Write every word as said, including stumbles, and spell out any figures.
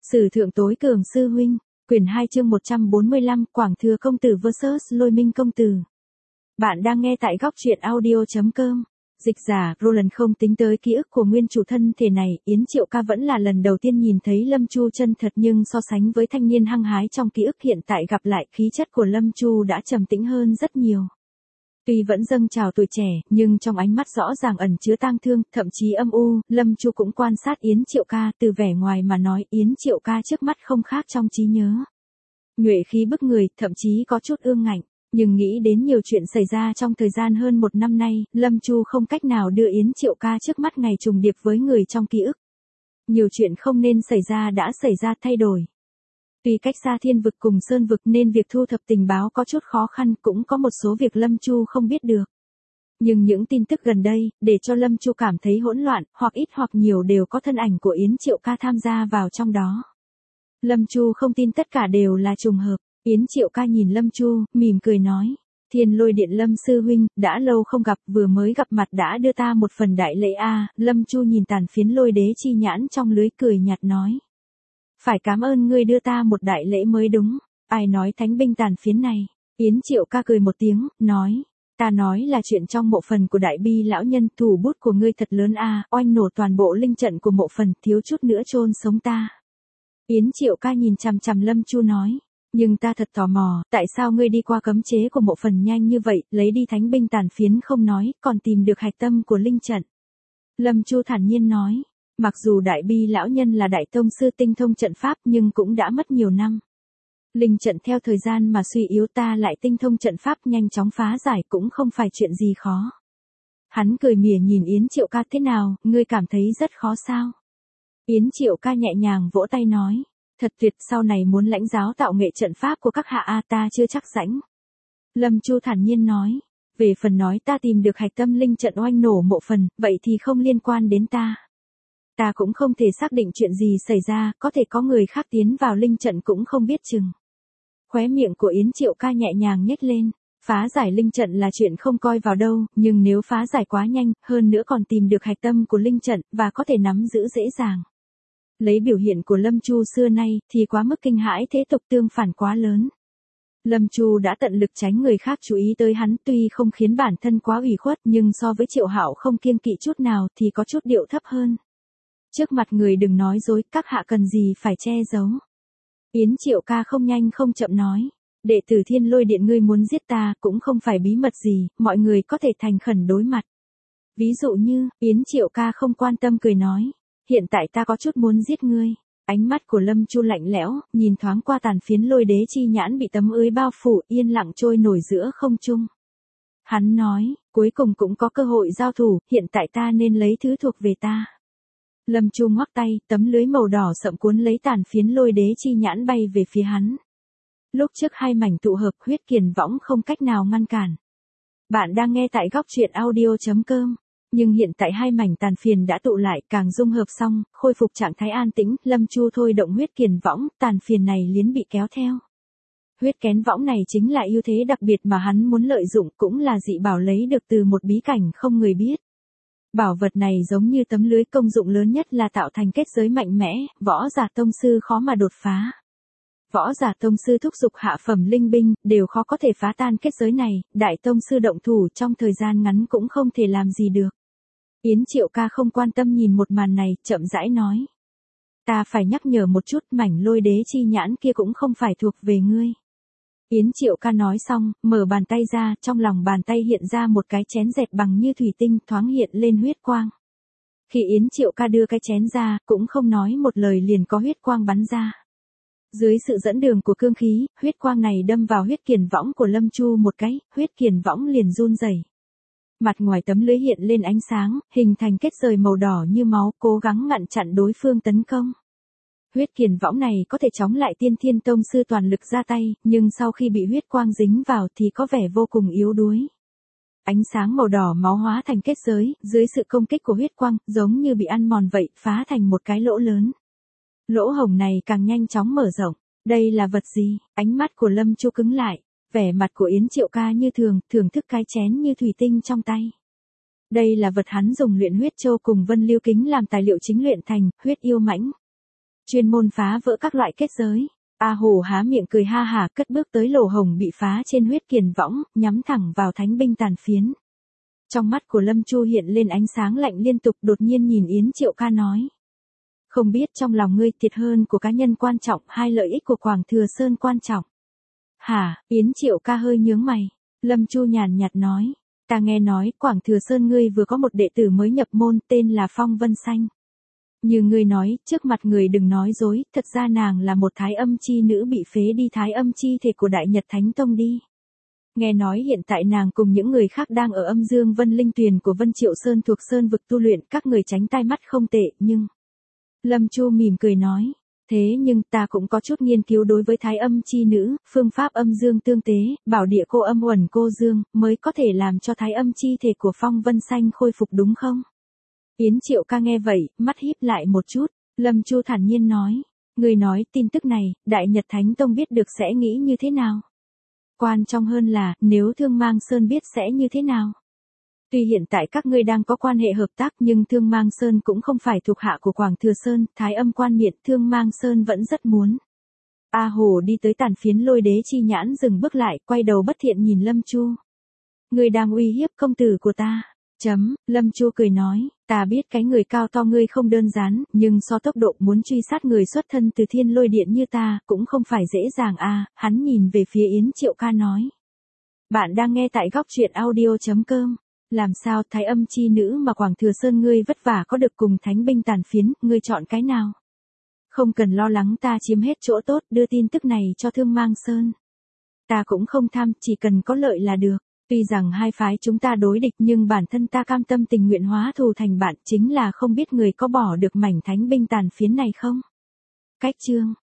Sử thượng tối cường sư huynh, quyển hai chương một trăm bốn mươi lăm, Quảng Thừa công tử versus Lôi Minh công tử. Bạn đang nghe tại góc truyện audio.com. Dịch giả, Roland không tính tới ký ức của nguyên chủ thân thể này, Yến Triệu Ca vẫn là lần đầu tiên nhìn thấy Lâm Chu chân thật, nhưng so sánh với thanh niên hăng hái trong ký ức hiện tại gặp lại, khí chất của Lâm Chu đã trầm tĩnh hơn rất nhiều. Tuy vẫn dâng trào tuổi trẻ, nhưng trong ánh mắt rõ ràng ẩn chứa tang thương, thậm chí âm u. Lâm Chu cũng quan sát Yến Triệu Ca, từ vẻ ngoài mà nói Yến Triệu Ca trước mắt không khác trong trí nhớ. Nhuệ khí bức người, thậm chí có chút ương ngạnh. Nhưng nghĩ đến nhiều chuyện xảy ra trong thời gian hơn một năm nay, Lâm Chu không cách nào đưa Yến Triệu Ca trước mắt ngày trùng điệp với người trong ký ức. Nhiều chuyện không nên xảy ra đã xảy ra, thay đổi. Tuy cách xa thiên vực cùng sơn vực nên việc thu thập tình báo có chút khó khăn, cũng có một số việc Lâm Chu không biết được. Nhưng những tin tức gần đây, để cho Lâm Chu cảm thấy hỗn loạn, hoặc ít hoặc nhiều đều có thân ảnh của Yến Triệu Ca tham gia vào trong đó. Lâm Chu không tin tất cả đều là trùng hợp. Yến Triệu Ca nhìn Lâm Chu, mỉm cười nói. Thiên Lôi Điện Lâm sư huynh, đã lâu không gặp, vừa mới gặp mặt đã đưa ta một phần đại lễ a. À. Lâm Chu nhìn tàn phiến lôi đế chi nhãn trong lưới, cười nhạt nói. Phải cảm ơn ngươi đưa ta một đại lễ mới đúng. Ai nói thánh binh tàn phiến này? Yến Triệu Ca cười một tiếng, nói. Ta nói là chuyện trong mộ phần của đại bi lão nhân, thủ bút của ngươi thật lớn a. À. Oanh nổ toàn bộ linh trận của mộ phần, thiếu chút nữa chôn sống ta. Yến Triệu Ca nhìn chằm chằm Lâm Chu nói. Nhưng ta thật tò mò, tại sao ngươi đi qua cấm chế của mộ phần nhanh như vậy, lấy đi thánh binh tàn phiến không nói, còn tìm được hạch tâm của linh trận. Lâm Chu thản nhiên nói, mặc dù đại bi lão nhân là đại tông sư tinh thông trận pháp nhưng cũng đã mất nhiều năm. Linh trận theo thời gian mà suy yếu, ta lại tinh thông trận pháp nhanh chóng phá giải cũng không phải chuyện gì khó. Hắn cười mỉa nhìn Yến Triệu Ca, thế nào, ngươi cảm thấy rất khó sao? Yến Triệu Ca nhẹ nhàng vỗ tay nói. Thật tuyệt, sau này muốn lãnh giáo tạo nghệ trận pháp của các hạ a, ta chưa chắc rãnh. Lâm Chu thản nhiên nói, về phần nói ta tìm được hạch tâm linh trận oanh nổ mộ phần, vậy thì không liên quan đến ta. Ta cũng không thể xác định chuyện gì xảy ra, có thể có người khác tiến vào linh trận cũng không biết chừng. Khóe miệng của Yến Triệu Ca nhẹ nhàng nhếch lên, phá giải linh trận là chuyện không coi vào đâu, nhưng nếu phá giải quá nhanh, hơn nữa còn tìm được hạch tâm của linh trận, và có thể nắm giữ dễ dàng. Lấy biểu hiện của Lâm Chu xưa nay, thì quá mức kinh hãi, thế tục tương phản quá lớn. Lâm Chu đã tận lực tránh người khác chú ý tới hắn, tuy không khiến bản thân quá ủy khuất, nhưng so với Triệu Hạo không kiêng kỵ chút nào thì có chút điệu thấp hơn. Trước mặt người đừng nói dối, các hạ cần gì phải che giấu. Yến Triệu Ca không nhanh không chậm nói. Đệ tử Thiên Lôi Điện ngươi muốn giết ta, cũng không phải bí mật gì, mọi người có thể thành khẩn đối mặt. Ví dụ như, Yến Triệu Ca không quan tâm cười nói. Hiện tại ta có chút muốn giết ngươi. Ánh mắt của Lâm Chu lạnh lẽo, nhìn thoáng qua tàn phiến lôi đế chi nhãn bị tấm ưới bao phủ, yên lặng trôi nổi giữa không trung. Hắn nói, cuối cùng cũng có cơ hội giao thủ, hiện tại ta nên lấy thứ thuộc về ta. Lâm Chu ngoắc tay, tấm lưới màu đỏ sậm cuốn lấy tàn phiến lôi đế chi nhãn bay về phía hắn. Lúc trước hai mảnh tụ hợp, huyết kiền võng không cách nào ngăn cản. Bạn đang nghe tại góc truyện audio.com. Nhưng hiện tại hai mảnh tàn phiền đã tụ lại, càng dung hợp xong, khôi phục trạng thái an tĩnh, Lâm Chu thôi động huyết kiền võng, tàn phiền này liền bị kéo theo. Huyết kén võng này chính là ưu thế đặc biệt mà hắn muốn lợi dụng, cũng là dị bảo lấy được từ một bí cảnh không người biết. Bảo vật này giống như tấm lưới, công dụng lớn nhất là tạo thành kết giới mạnh mẽ, võ giả tông sư khó mà đột phá. Võ giả tông sư thúc giục hạ phẩm linh binh, đều khó có thể phá tan kết giới này, đại tông sư động thủ trong thời gian ngắn cũng không thể làm gì được. Yến Triệu Ca không quan tâm nhìn một màn này, chậm rãi nói. Ta phải nhắc nhở một chút, mảnh lôi đế chi nhãn kia cũng không phải thuộc về ngươi. Yến Triệu Ca nói xong, mở bàn tay ra, trong lòng bàn tay hiện ra một cái chén dẹt bằng như thủy tinh, thoáng hiện lên huyết quang. Khi Yến Triệu Ca đưa cái chén ra, cũng không nói một lời liền có huyết quang bắn ra. Dưới sự dẫn đường của cương khí, huyết quang này đâm vào huyết kiền võng của Lâm Chu một cái, huyết kiền võng liền run rẩy. Mặt ngoài tấm lưới hiện lên ánh sáng, hình thành kết giới màu đỏ như máu, cố gắng ngăn chặn đối phương tấn công. Huyết kiền võng này có thể chống lại tiên thiên tông sư toàn lực ra tay, nhưng sau khi bị huyết quang dính vào thì có vẻ vô cùng yếu đuối. Ánh sáng màu đỏ máu hóa thành kết giới, dưới sự công kích của huyết quang, giống như bị ăn mòn vậy, phá thành một cái lỗ lớn. Lỗ hổng này càng nhanh chóng mở rộng. Đây là vật gì? Ánh mắt của Lâm Chu cứng lại. Vẻ mặt của Yến Triệu Ca như thường, thưởng thức cái chén như thủy tinh trong tay. Đây là vật hắn dùng luyện huyết châu cùng vân lưu kính làm tài liệu chính luyện thành, huyết yêu mãnh. chuyên môn phá vỡ các loại kết giới. A Hồ há miệng cười ha hả cất bước tới lỗ hổng bị phá trên huyết kiền võng, nhắm thẳng vào thánh binh tàn phiến. Trong mắt của Lâm Chu hiện lên ánh sáng lạnh liên tục, đột nhiên nhìn Yến Triệu Ca nói. Không biết trong lòng ngươi thiệt hơn của cá nhân quan trọng hay lợi ích của Quảng Thừa Sơn quan trọng? Hả? Yến Triệu Ca hơi nhướng mày. Lâm Chu nhàn nhạt nói. Ta nghe nói Quảng Thừa Sơn ngươi vừa có một đệ tử mới nhập môn tên là Phong Vân Xanh. Như ngươi nói, trước mặt người đừng nói dối, thật ra nàng là một thái âm chi nữ bị phế đi thái âm chi thể của Đại Nhật Thánh Tông đi. Nghe nói hiện tại nàng cùng những người khác đang ở âm dương vân linh tuyền của Vân Triệu Sơn thuộc Sơn vực tu luyện, các người tránh tai mắt không tệ, nhưng... Lâm Chu mỉm cười nói, thế nhưng ta cũng có chút nghiên cứu đối với thái âm chi nữ, phương pháp âm dương tương tế, bảo địa cô âm uẩn cô dương, mới có thể làm cho thái âm chi thể của Phong Vân Xanh khôi phục đúng không? Yến Triệu Ca nghe vậy, mắt híp lại một chút, Lâm Chu thản nhiên nói, người nói tin tức này, Đại Nhật Thánh Tông biết được sẽ nghĩ như thế nào? Quan trọng hơn là, nếu Thương Mang Sơn biết sẽ như thế nào? Tuy hiện tại các ngươi đang có quan hệ hợp tác nhưng Thương Mang Sơn cũng không phải thuộc hạ của Quảng Thừa Sơn, Thái Âm Quan Miện Thương Mang Sơn vẫn rất muốn. A Hồ đi tới tàn phiến lôi đế chi nhãn dừng bước lại, quay đầu bất thiện nhìn Lâm Chu. Ngươi đang uy hiếp công tử của ta. Chấm, Lâm Chu cười nói, ta biết cái người cao to ngươi không đơn giản, nhưng so tốc độ muốn truy sát người xuất thân từ thiên lôi điện như ta, cũng không phải dễ dàng à, hắn nhìn về phía Yến Triệu Ca nói. Bạn đang nghe tại góc truyện audio chấm com. Làm sao thái âm chi nữ mà Quảng Thừa Sơn ngươi vất vả có được cùng thánh binh tàn phiến, ngươi chọn cái nào? Không cần lo lắng ta chiếm hết chỗ tốt, đưa tin tức này cho Thương Mang Sơn. Ta cũng không tham, chỉ cần có lợi là được. Tuy rằng hai phái chúng ta đối địch nhưng bản thân ta cam tâm tình nguyện hóa thù thành bạn, chính là không biết người có bỏ được mảnh thánh binh tàn phiến này không? Cách chương